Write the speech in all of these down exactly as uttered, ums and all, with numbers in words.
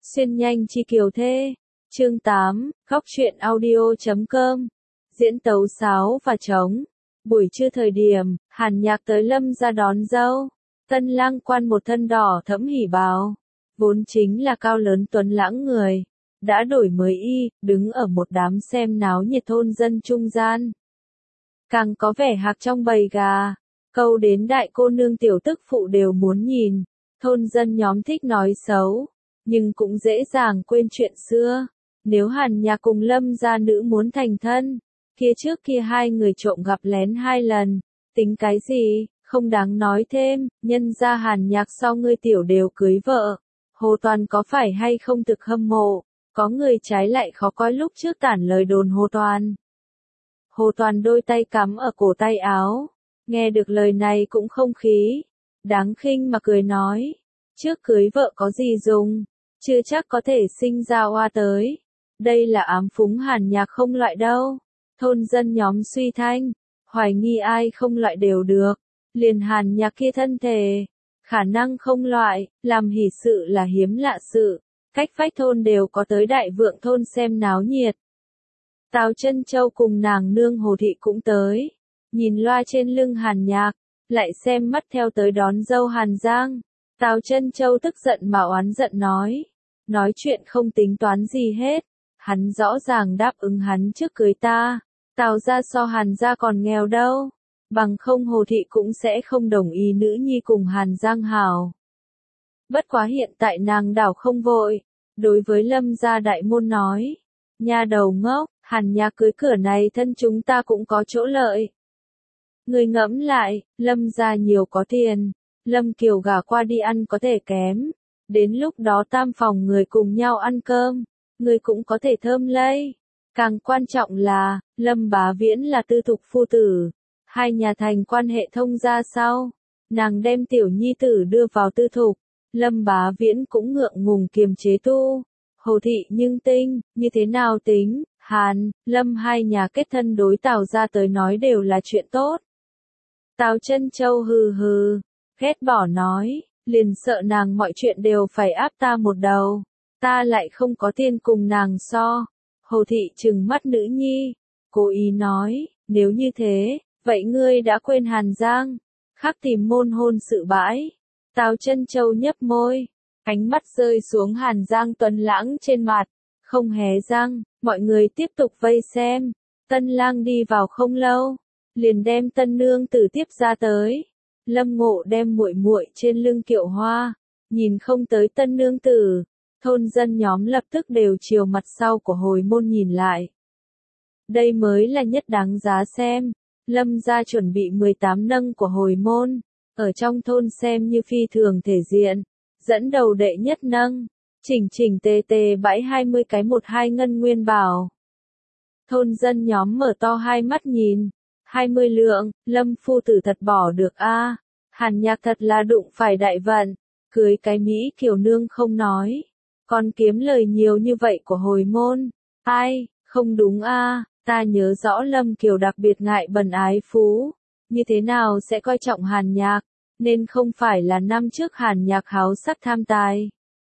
Xuyên nhanh chi kiều thê. Chương tám, góc truyện audio chấm com. Diễn tấu sáo và trống. Buổi trưa thời điểm, Hàn Nhạc tới Lâm ra đón dâu. Tân lang quan một thân đỏ thẫm hỉ bào, vốn chính là cao lớn tuấn lãng người, đã đổi mới y, đứng ở một đám xem náo nhiệt thôn dân trung gian. Càng có vẻ hạc trong bầy gà, câu đến đại cô nương tiểu tức phụ đều muốn nhìn. Thôn dân nhóm thích nói xấu, nhưng cũng dễ dàng quên chuyện xưa. Nếu Hàn Nhạc cùng Lâm gia nữ muốn thành thân, kia trước kia hai người trộm gặp lén hai lần, tính cái gì, không đáng nói thêm, nhân ra Hàn Nhạc sau ngươi tiểu đều cưới vợ. Hồ Toàn có phải hay không thực hâm mộ, có người trái lại khó coi lúc trước tản lời đồn Hồ Toàn. Hồ Toàn đôi tay cắm ở cổ tay áo, nghe được lời này cũng không khí, đáng khinh mà cười nói, trước cưới vợ có gì dùng, chưa chắc có thể sinh ra oa tới. Đây là ám phúng Hàn Nhạc không loại đâu. Thôn dân nhóm suy thanh, hoài nghi ai không loại đều được, liền Hàn Nhạc kia thân thể, khả năng không loại, làm hỉ sự là hiếm lạ sự, cách vách thôn đều có tới đại vượng thôn xem náo nhiệt. Tào Chân Châu cùng nàng nương Hồ Thị cũng tới, nhìn loa trên lưng Hàn Nhạc, lại xem mắt theo tới đón dâu Hàn Giang. Tào Chân Châu tức giận mà oán giận nói, nói chuyện không tính toán gì hết, hắn rõ ràng đáp ứng hắn trước cưới ta, Tào gia so Hàn gia còn nghèo đâu, bằng không Hồ Thị cũng sẽ không đồng ý nữ nhi cùng Hàn Giang hảo. Bất quá hiện tại nàng đảo không vội, đối với Lâm gia đại môn nói, nha đầu ngốc, Hàn Nhạc cưới cửa này thân chúng ta cũng có chỗ lợi. Người ngẫm lại, Lâm gia nhiều có tiền, Lâm Kiều gả qua đi ăn có thể kém, đến lúc đó tam phòng người cùng nhau ăn cơm, người cũng có thể thơm lây. Càng quan trọng là, Lâm Bá Viễn là tư thục phu tử, hai nhà thành quan hệ thông ra sau, nàng đem tiểu nhi tử đưa vào tư thục, Lâm Bá Viễn cũng ngượng ngùng kiềm chế tu. Hồ Thị nhưng tinh, như thế nào tính, Hàn, Lâm hai nhà kết thân đối Tào gia tới nói đều là chuyện tốt. Tào Chân Châu hừ hừ, ghét bỏ nói, liền sợ nàng mọi chuyện đều phải áp ta một đầu, ta lại không có tiền cùng nàng so. Hồ Thị trừng mắt nữ nhi, cố ý nói, nếu như thế, vậy ngươi đã quên Hàn Giang, khắc tìm môn hôn sự bãi. Tào Chân Châu nhấp môi, ánh mắt rơi xuống Hàn Giang tuấn lãng trên mặt, không hé răng, mọi người tiếp tục vây xem. Tân lang đi vào không lâu, liền đem tân nương tử tiếp ra tới. Lâm Ngộ đem muội muội trên lưng kiệu hoa, nhìn không tới tân nương tử, thôn dân nhóm lập tức đều chiều mặt sau của hồi môn nhìn lại. Đây mới là nhất đáng giá xem. Lâm gia chuẩn bị mười tám nâng của hồi môn, ở trong thôn xem như phi thường thể diện, dẫn đầu đệ nhất nâng, chỉnh chỉnh tề tề bãi hai mươi cái một hai ngân nguyên bảo. Thôn dân nhóm mở to hai mắt nhìn, hai mươi lượng, Lâm phu tử thật bỏ được a, Hàn Nhạc thật là đụng phải đại vận, cưới cái Mỹ kiều nương không nói, còn kiếm lời nhiều như vậy của hồi môn. Ai, không đúng a, ta nhớ rõ Lâm Kiều đặc biệt ngại bần ái phú, như thế nào sẽ coi trọng Hàn Nhạc, nên không phải là năm trước Hàn Nhạc háo sắc tham tài.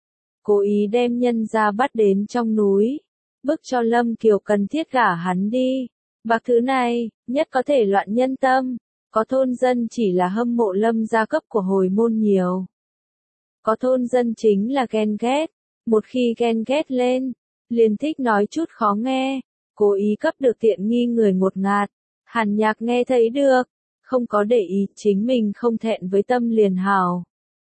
Cố ý đem nhân ra bắt đến trong núi, bức cho Lâm Kiều cần thiết gả hắn đi. Bạc thứ này, nhất có thể loạn nhân tâm, có thôn dân chỉ là hâm mộ Lâm gia cấp của hồi môn nhiều. Có thôn dân chính là ghen ghét, một khi ghen ghét lên, liền thích nói chút khó nghe, cố ý cấp được tiện nghi người ngột ngạt. Hàn Nhạc nghe thấy được, không có để ý, chính mình không thẹn với tâm liền hảo.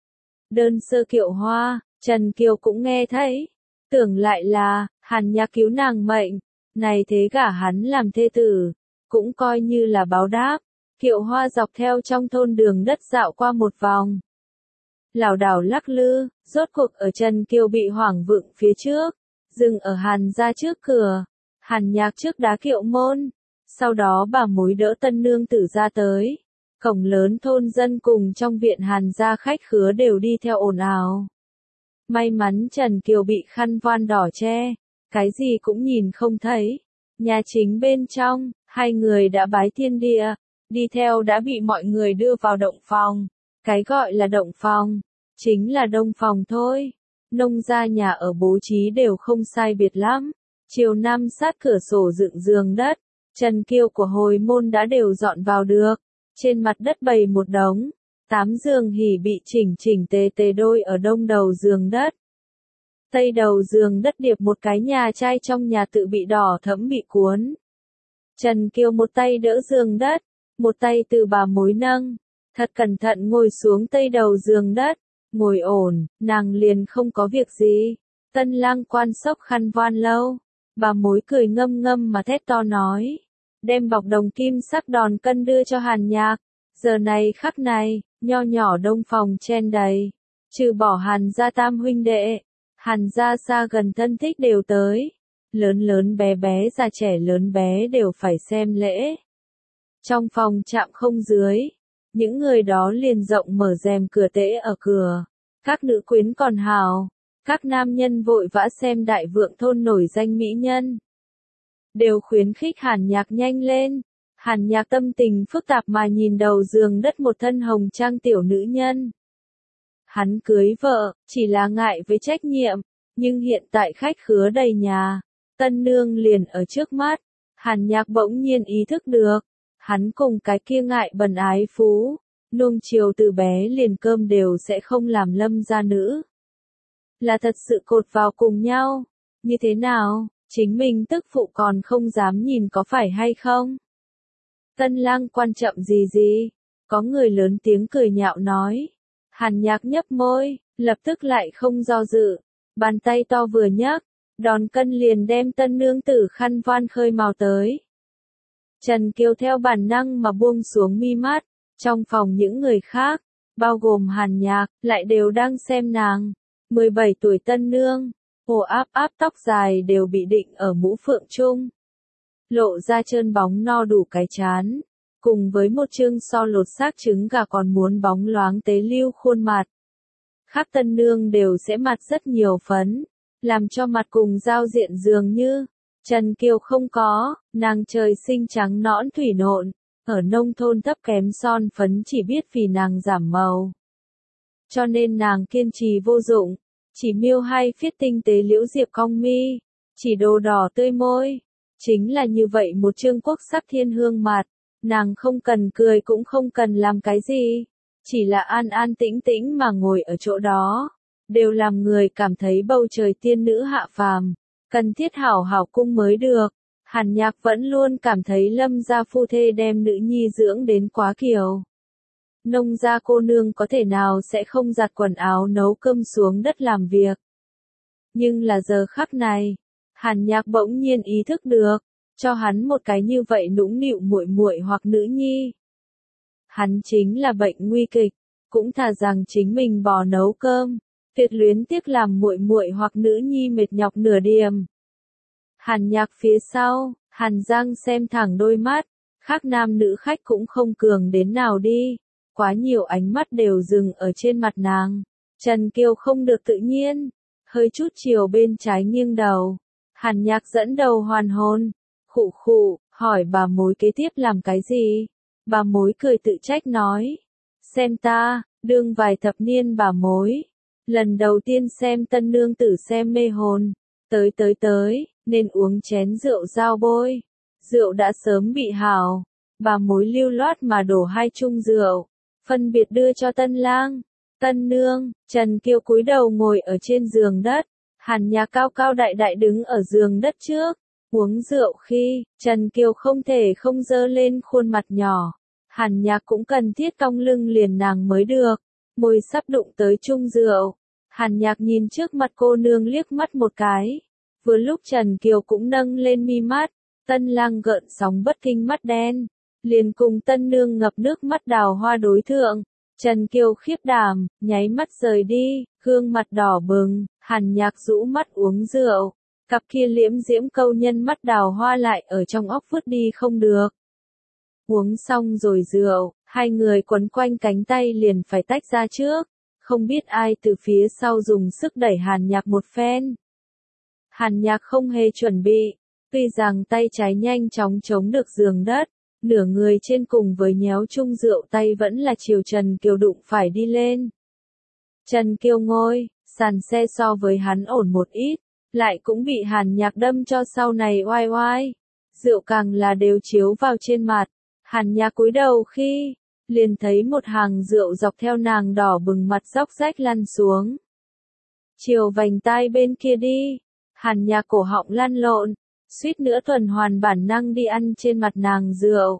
Đơn sơ kiệu hoa, Trần Kiều cũng nghe thấy, tưởng lại là, Hàn Nhạc cứu nàng mệnh, này thế gả hắn làm thê tử, cũng coi như là báo đáp. Kiệu hoa dọc theo trong thôn đường đất dạo qua một vòng, lảo đảo lắc lư, rốt cuộc ở Trần Kiều bị hoảng vựng phía trước, dừng ở Hàn gia trước cửa. Hàn Nhạc trước đá kiệu môn, sau đó bà mối đỡ tân nương tử ra tới. Cổng lớn thôn dân cùng trong viện Hàn gia khách khứa đều đi theo ồn ào. May mắn Trần Kiều bị khăn voan đỏ che, cái gì cũng nhìn không thấy. Nhà chính bên trong, hai người đã bái thiên địa, đi theo đã bị mọi người đưa vào động phòng. Cái gọi là động phòng, chính là đông phòng thôi. Nông gia nhà ở bố trí đều không sai biệt lắm. Chiều nam sát cửa sổ dựng giường đất, trần kiêu của hồi môn đã đều dọn vào được. Trên mặt đất bày một đống, tám giường hỉ bị chỉnh chỉnh tề tề đôi ở đông đầu giường đất. Tây đầu giường đất điệp một cái nhà trai trong nhà tự bị đỏ thẫm bị cuốn. Trần Kiều một tay đỡ giường đất, một tay từ bà mối nâng, thật cẩn thận ngồi xuống tây đầu giường đất, ngồi ổn, nàng liền không có việc gì. Tân lang quan sốc khăn voan lâu, bà mối cười ngâm ngâm mà thét to nói, đem bọc đồng kim sắc đòn cân đưa cho Hàn Nhạc. Giờ này khắc này, nho nhỏ đông phòng chen đầy, trừ bỏ Hàn gia tam huynh đệ, Hàn gia xa gần thân thích đều tới, lớn lớn bé bé già trẻ lớn bé đều phải xem lễ. Trong phòng chạm không dưới, những người đó liền rộng mở rèm cửa tễ ở cửa, các nữ quyến còn hào, các nam nhân vội vã xem đại vượng thôn nổi danh mỹ nhân. Đều khuyến khích Hàn Nhạc nhanh lên. Hàn Nhạc tâm tình phức tạp mà nhìn đầu giường đất một thân hồng trang tiểu nữ nhân. Hắn cưới vợ, chỉ là ngại với trách nhiệm, nhưng hiện tại khách khứa đầy nhà, tân nương liền ở trước mắt. Hàn Nhạc bỗng nhiên ý thức được, hắn cùng cái kia ngại bần ái phú, nuông chiều từ bé liền cơm đều sẽ không làm lâm gia nữ. Là thật sự cột vào cùng nhau, như thế nào, chính mình tức phụ còn không dám nhìn có phải hay không? Tân lang quan chậm gì gì, có người lớn tiếng cười nhạo nói. Hàn Nhạc nhấp môi, lập tức lại không do dự, bàn tay to vừa nhấc, đòn cân liền đem tân nương tử khăn voan khơi màu tới. Trần Kiều theo bản năng mà buông xuống mi mắt, trong phòng những người khác, bao gồm Hàn Nhạc, lại đều đang xem nàng. mười bảy tuổi tân nương, ồ áp áp tóc dài đều bị định ở mũ phượng trung. Lộ ra trơn bóng no đủ cái chán, cùng với một chương so lột xác trứng gà còn muốn bóng loáng tế lưu khuôn mặt. Khác tân nương đều sẽ mặt rất nhiều phấn, làm cho mặt cùng giao diện dường như. Trần Kiều không có, nàng trời sinh trắng nõn thủy nộn, ở nông thôn thấp kém son phấn chỉ biết vì nàng giảm màu. Cho nên nàng kiên trì vô dụng, chỉ miêu hai phiết tinh tế liễu diệp cong mi, chỉ đồ đỏ tươi môi. Chính là như vậy một trương quốc sắc thiên hương mặt, nàng không cần cười cũng không cần làm cái gì, chỉ là an an tĩnh tĩnh mà ngồi ở chỗ đó, đều làm người cảm thấy bầu trời tiên nữ hạ phàm, cần thiết hảo hảo cung mới được. Hàn Nhạc vẫn luôn cảm thấy lâm gia phu thê đem nữ nhi dưỡng đến quá kiều. Nông gia cô nương có thể nào sẽ không giặt quần áo nấu cơm xuống đất làm việc. Nhưng là giờ khắc này, Hàn Nhạc bỗng nhiên ý thức được, cho hắn một cái như vậy nũng nịu muội muội hoặc nữ nhi. Hắn chính là bệnh nguy kịch, cũng thà rằng chính mình bò nấu cơm, tuyệt luyến tiếc làm muội muội hoặc nữ nhi mệt nhọc nửa điềm. Hàn Nhạc phía sau, Hàn Giang xem thẳng đôi mắt, khác nam nữ khách cũng không cường đến nào đi, quá nhiều ánh mắt đều dừng ở trên mặt nàng. Trần Kiều không được tự nhiên, hơi chút chiều bên trái nghiêng đầu. Hàn Nhạc dẫn đầu hoàn hồn, khụ khụ, hỏi bà mối kế tiếp làm cái gì? Bà mối cười tự trách nói, xem ta, đương vài thập niên bà mối, lần đầu tiên xem tân nương tử xem mê hồn, tới tới tới, nên uống chén rượu giao bôi, rượu đã sớm bị hào, bà mối lưu loát mà đổ hai chung rượu, phân biệt đưa cho tân lang, tân nương. Trần Kiều cúi đầu ngồi ở trên giường đất, Hàn Nhạc cao cao đại đại đứng ở giường đất trước, uống rượu khi, Trần Kiều không thể không dơ lên khuôn mặt nhỏ, Hàn Nhạc cũng cần thiết cong lưng liền nàng mới được, môi sắp đụng tới chung rượu, Hàn Nhạc nhìn trước mặt cô nương liếc mắt một cái, vừa lúc Trần Kiều cũng nâng lên mi mắt, tân lang gợn sóng bất kinh mắt đen, liền cùng tân nương ngập nước mắt đào hoa đối thượng. Trần Kiều khiếp đảm, nháy mắt rời đi, gương mặt đỏ bừng, Hàn Nhạc rũ mắt uống rượu, cặp kia liễm diễm câu nhân mắt đào hoa lại ở trong óc vứt đi không được. Uống xong rồi rượu, hai người quấn quanh cánh tay liền phải tách ra trước, không biết ai từ phía sau dùng sức đẩy Hàn Nhạc một phen. Hàn Nhạc không hề chuẩn bị, tuy rằng tay trái nhanh chóng chống được giường đất, nửa người trên cùng với nhéo chung rượu tay vẫn là chiều Trần Kiều đụng phải đi lên. Trần Kiều ngồi, Sàn xe so với hắn ổn một ít, lại cũng bị Hàn Nhạc đâm cho sau này oai oai. Rượu càng là đều chiếu vào trên mặt. Hàn Nhạc cúi đầu khi, liền thấy một hàng rượu dọc theo nàng đỏ bừng mặt róc rách lăn xuống. Chiều vành tai bên kia đi, Hàn Nhạc cổ họng lăn lộn, suýt nữa tuần hoàn bản năng đi ăn trên mặt nàng rượu.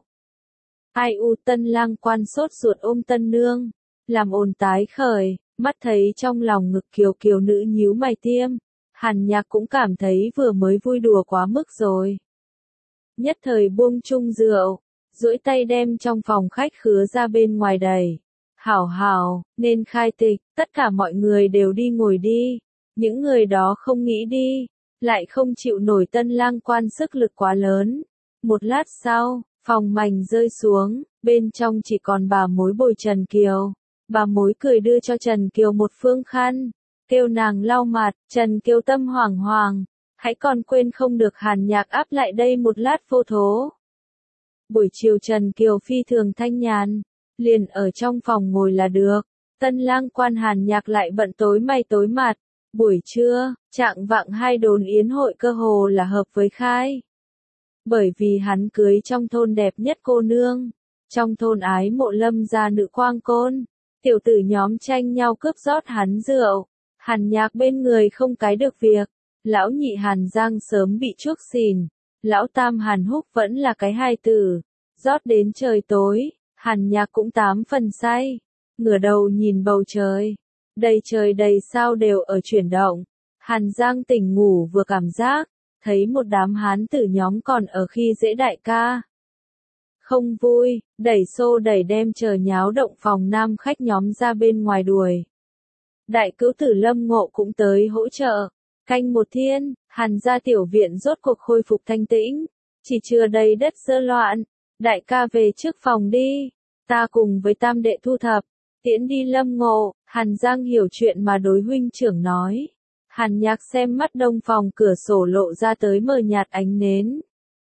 Ai u Tân Lang Quan sốt ruột ôm Tân Nương, làm ồn tái khởi, mắt thấy trong lòng ngực kiều kiều nữ nhíu mày tiêm, Hàn Nhạc cũng cảm thấy vừa mới vui đùa quá mức rồi. Nhất thời buông chung rượu, duỗi tay đem trong phòng khách khứa ra bên ngoài đẩy. Hảo hảo, nên khai tịch, tất cả mọi người đều đi ngồi đi. Những người đó không nghĩ đi, lại không chịu nổi Tân Lang Quan sức lực quá lớn. Một lát sau, phòng mảnh rơi xuống, bên trong chỉ còn bà mối bồi Trần Kiều. Bà mối cười đưa cho Trần Kiều một phương khăn, kêu nàng lau mặt. Trần Kiều tâm hoảng hoàng, hãy còn quên không được Hàn Nhạc áp lại đây một lát vô thố. Buổi chiều Trần Kiều phi thường thanh nhàn, liền ở trong phòng ngồi là được. Tân Lang Quan Hàn Nhạc lại bận tối mày tối mặt. Buổi trưa, trạng vạng hai đồn yến hội cơ hồ là hợp với khai. Bởi vì hắn cưới trong thôn đẹp nhất cô nương, trong thôn ái mộ Lâm gia nữ quang côn, tiểu tử nhóm tranh nhau cướp rót hắn rượu. Hàn Nhạc bên người không cái được việc, lão nhị Hàn Giang sớm bị chuốc xỉn, lão tam Hàn Húc vẫn là cái hài tử, rót đến trời tối, Hàn Nhạc cũng tám phần say, ngửa đầu nhìn bầu trời, đầy trời đầy sao đều ở chuyển động. Hàn Giang tỉnh ngủ vừa cảm giác, thấy một đám hán tử nhóm còn ở khi dễ đại ca. Không vui, đẩy xô đẩy đem chờ nháo động phòng nam khách nhóm ra bên ngoài đuổi. Đại cữu tử Lâm Ngộ cũng tới hỗ trợ. Canh một thiên, Hàn gia tiểu viện rốt cuộc khôi phục thanh tĩnh, chỉ chưa đầy đất dơ loạn. Đại ca về trước phòng đi, ta cùng với tam đệ thu thập, tiễn đi Lâm Ngộ. Hàn Giang hiểu chuyện mà đối huynh trưởng nói. Hàn Nhạc xem mắt đông phòng cửa sổ lộ ra tới mờ nhạt ánh nến.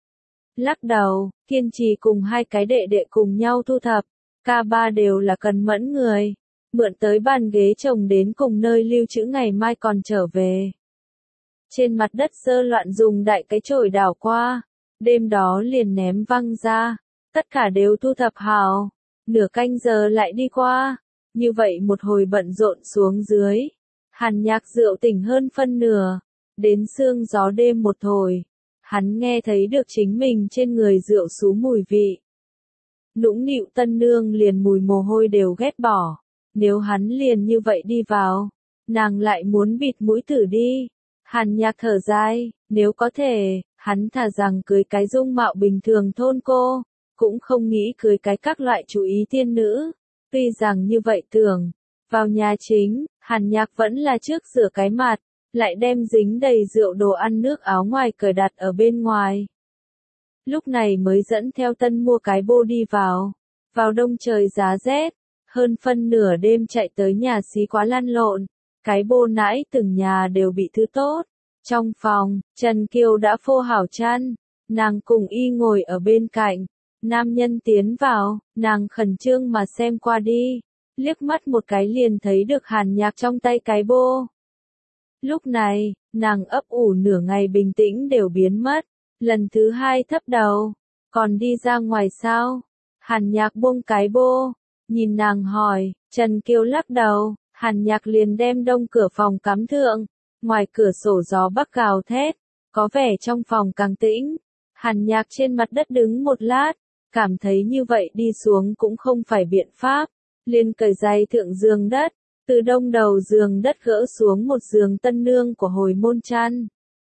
Lắc đầu, kiên trì cùng hai cái đệ đệ cùng nhau thu thập, ca ba đều là cần mẫn người. Mượn tới bàn ghế chồng đến cùng nơi lưu trữ ngày mai còn trở về. Trên mặt đất dơ loạn dùng đại cái chổi đảo qua, đêm đó liền ném văng ra, tất cả đều thu thập hào, nửa canh giờ lại đi qua, như vậy một hồi bận rộn xuống dưới. Hàn Nhạc rượu tỉnh hơn phân nửa, đến sương gió đêm một hồi, hắn nghe thấy được chính mình trên người rượu xú mùi vị. Nũng nịu Tân Nương liền mùi mồ hôi đều ghét bỏ. Nếu hắn liền như vậy đi vào, nàng lại muốn bịt mũi tử đi. Hàn Nhạc thở dài, nếu có thể, hắn thà rằng cưới cái dung mạo bình thường thôn cô, cũng không nghĩ cưới cái các loại chú ý tiên nữ. Tuy rằng như vậy tưởng, vào nhà chính, Hàn Nhạc vẫn là trước rửa cái mặt, lại đem dính đầy rượu đồ ăn nước áo ngoài cởi đặt ở bên ngoài. Lúc này mới dẫn theo Tân mua cái bô đi vào. Vào đông trời giá rét, hơn phân nửa đêm chạy tới nhà xí quá lăn lộn, cái bô nãy từng nhà đều bị thứ tốt. Trong phòng, Trần Kiều đã phô hảo chăn, nàng cùng y ngồi ở bên cạnh, nam nhân tiến vào, nàng khẩn trương mà xem qua đi, liếc mắt một cái liền thấy được Hàn Nhạc trong tay cái bô. Lúc này, nàng ấp ủ nửa ngày bình tĩnh đều biến mất, lần thứ hai thấp đầu, còn đi ra ngoài sao? Hàn Nhạc buông cái bô. Nhìn nàng hỏi, Trần Kiều lắc đầu, Hàn Nhạc liền đem đông cửa phòng cắm thượng, ngoài cửa sổ gió bắc gào thét, có vẻ trong phòng càng tĩnh. Hàn Nhạc trên mặt đất đứng một lát, cảm thấy như vậy đi xuống cũng không phải biện pháp, liền cởi giày thượng giường đất, từ đông đầu giường đất gỡ xuống một giường Tân Nương của hồi môn chăn.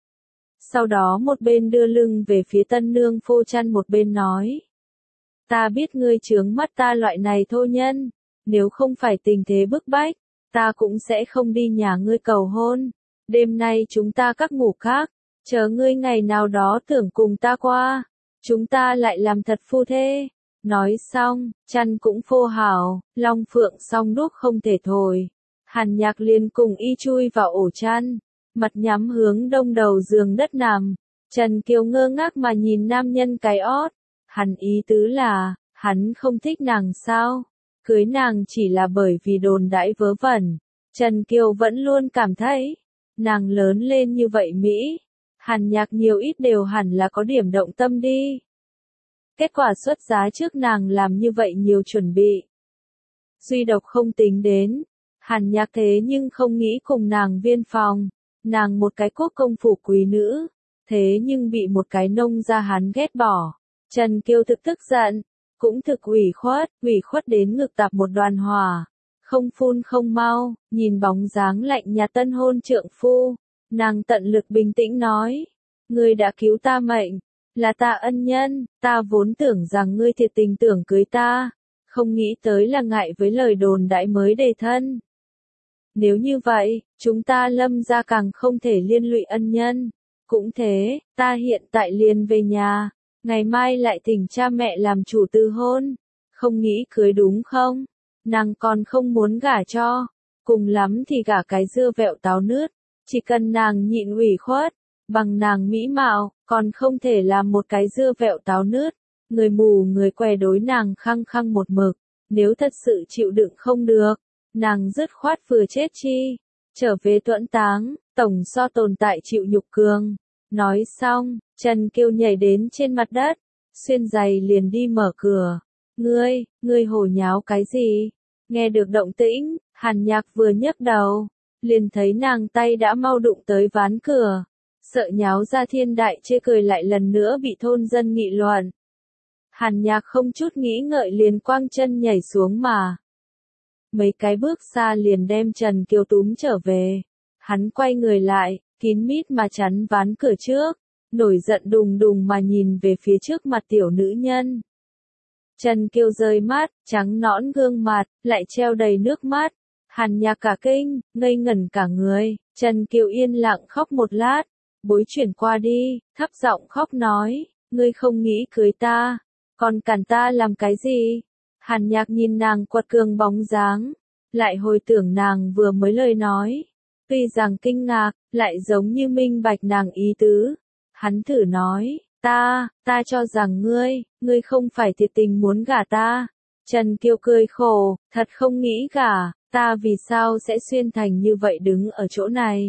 Sau đó một bên đưa lưng về phía Tân Nương phô chăn một bên nói. Ta biết ngươi chướng mắt ta loại này thô nhân, nếu không phải tình thế bức bách, ta cũng sẽ không đi nhà ngươi cầu hôn. Đêm nay chúng ta các ngủ khác, chờ ngươi ngày nào đó tưởng cùng ta qua, chúng ta lại làm thật phu thê. Nói xong, chăn cũng phô hảo, long phượng song đúc không thể thổi. Hàn Nhạc liền cùng y chui vào ổ chăn, mặt nhắm hướng đông đầu giường đất nằm. Trần Kiều ngơ ngác mà nhìn nam nhân cái ót. Hắn ý tứ là, hắn không thích nàng sao? Cưới nàng chỉ là bởi vì đồn đãi vớ vẩn. Trần Kiều vẫn luôn cảm thấy, nàng lớn lên như vậy Mỹ, Hàn Nhạc nhiều ít đều hẳn là có điểm động tâm đi. Kết quả xuất giá trước nàng làm như vậy nhiều chuẩn bị. Duy độc không tính đến, Hàn Nhạc thế nhưng không nghĩ cùng nàng viên phòng, nàng một cái quốc công phủ quý nữ, thế nhưng bị một cái nông gia hán ghét bỏ. Trần Kiều thực tức giận, cũng thực ủy khuất, ủy khuất đến ngực tạp một đoàn hỏa, không phun không mau, nhìn bóng dáng lạnh nhà tân hôn trượng phu, nàng tận lực bình tĩnh nói, ngươi đã cứu ta mệnh, là ta ân nhân, ta vốn tưởng rằng ngươi thiệt tình tưởng cưới ta, không nghĩ tới là ngại với lời đồn đại mới đề thân. Nếu như vậy, chúng ta Lâm gia càng không thể liên lụy ân nhân. Cũng thế, ta hiện tại liền về nhà, ngày mai lại thỉnh cha mẹ làm chủ từ hôn. Không nghĩ cưới đúng không? Nàng còn không muốn gả cho, cùng lắm thì gả cái dưa vẹo táo nứt, chỉ cần nàng nhịn ủy khuất, bằng nàng mỹ mạo, còn không thể làm một cái dưa vẹo táo nứt. Người mù người què đối nàng khăng khăng một mực, nếu thật sự chịu đựng không được, nàng dứt khoát vừa chết chi, trở về tuẫn táng, tổng so tồn tại chịu nhục cường. Nói xong, Trần Kiều nhảy đến trên mặt đất, xuyên giày liền đi mở cửa. Ngươi, ngươi hồ nháo cái gì? Nghe được động tĩnh, Hàn Nhạc vừa nhấc đầu, liền thấy nàng tay đã mau đụng tới ván cửa. Sợ nháo ra thiên đại chê cười lại lần nữa bị thôn dân nghị luận. Hàn Nhạc không chút nghĩ ngợi liền quăng chân nhảy xuống mà. Mấy cái bước xa liền đem Trần Kiều túm trở về. Hắn quay người lại, kín mít mà chắn ván cửa trước, nổi giận đùng đùng mà nhìn về phía trước mặt tiểu nữ nhân. Trần Kiều rời mắt, trắng nõn gương mặt, lại treo đầy nước mắt. Hàn Nhạc cả kinh, ngây ngẩn cả người. Trần Kiều yên lặng khóc một lát, bối chuyển qua đi, thấp giọng khóc nói, ngươi không nghĩ cưới ta, còn cản ta làm cái gì? Hàn Nhạc nhìn nàng quật cường bóng dáng, lại hồi tưởng nàng vừa mới lời nói. Tuy rằng kinh ngạc, lại giống như minh bạch nàng ý tứ. Hắn thử nói, ta, ta cho rằng ngươi, ngươi không phải thiệt tình muốn gả ta. Trần Kiều cười khổ, thật không nghĩ gả, ta vì sao sẽ xuyên thành như vậy đứng ở chỗ này.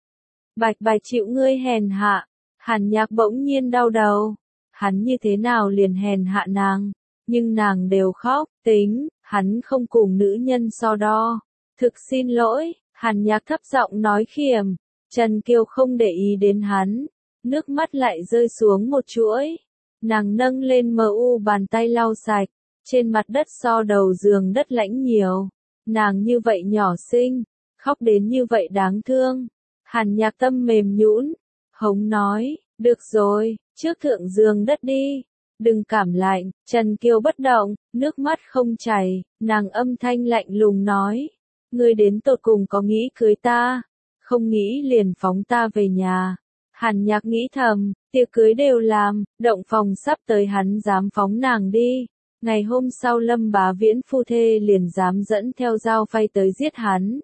Bạch bạch chịu ngươi hèn hạ. Hàn Nhạc bỗng nhiên đau đầu. Hắn như thế nào liền hèn hạ nàng, nhưng nàng đều khóc, tính, hắn không cùng nữ nhân so đo. Thực xin lỗi. Hàn Nhạc thấp giọng nói khiểm, Trần Kiều không để ý đến hắn, nước mắt lại rơi xuống một chuỗi. Nàng nâng lên mờ u bàn tay lau sạch, trên mặt đất so đầu giường đất lãnh nhiều. Nàng như vậy nhỏ xinh, khóc đến như vậy đáng thương. Hàn Nhạc tâm mềm nhũn, hống nói, được rồi, trước thượng giường đất đi, đừng cảm lạnh. Trần Kiều bất động, nước mắt không chảy, nàng âm thanh lạnh lùng nói. Ngươi đến tột cùng có nghĩ cưới ta, không nghĩ liền phóng ta về nhà. Hàn Nhạc nghĩ thầm, tiệc cưới đều làm, động phòng sắp tới hắn dám phóng nàng đi. Ngày hôm sau Lâm Bá Viễn phu thê liền dám dẫn theo dao phay tới giết hắn.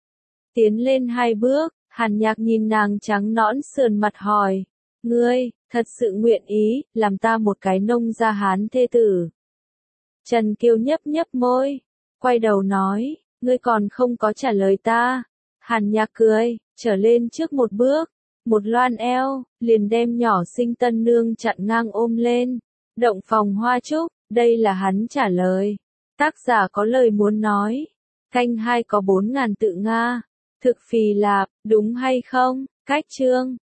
Tiến lên hai bước, Hàn Nhạc nhìn nàng trắng nõn sườn mặt hỏi, ngươi, thật sự nguyện ý, làm ta một cái nông gia hán thê tử. Trần Kiều nhấp nhấp môi, quay đầu nói, ngươi còn không có trả lời ta. Hàn Nhạc cười, trở lên trước một bước, một loan eo, liền đem nhỏ xinh tân nương chặn ngang ôm lên. Động phòng hoa trúc, đây là hắn trả lời. Tác giả có lời muốn nói. Canh hai có bốn ngàn tự Nga. Thực phì lạp, đúng hay không? Cách chương.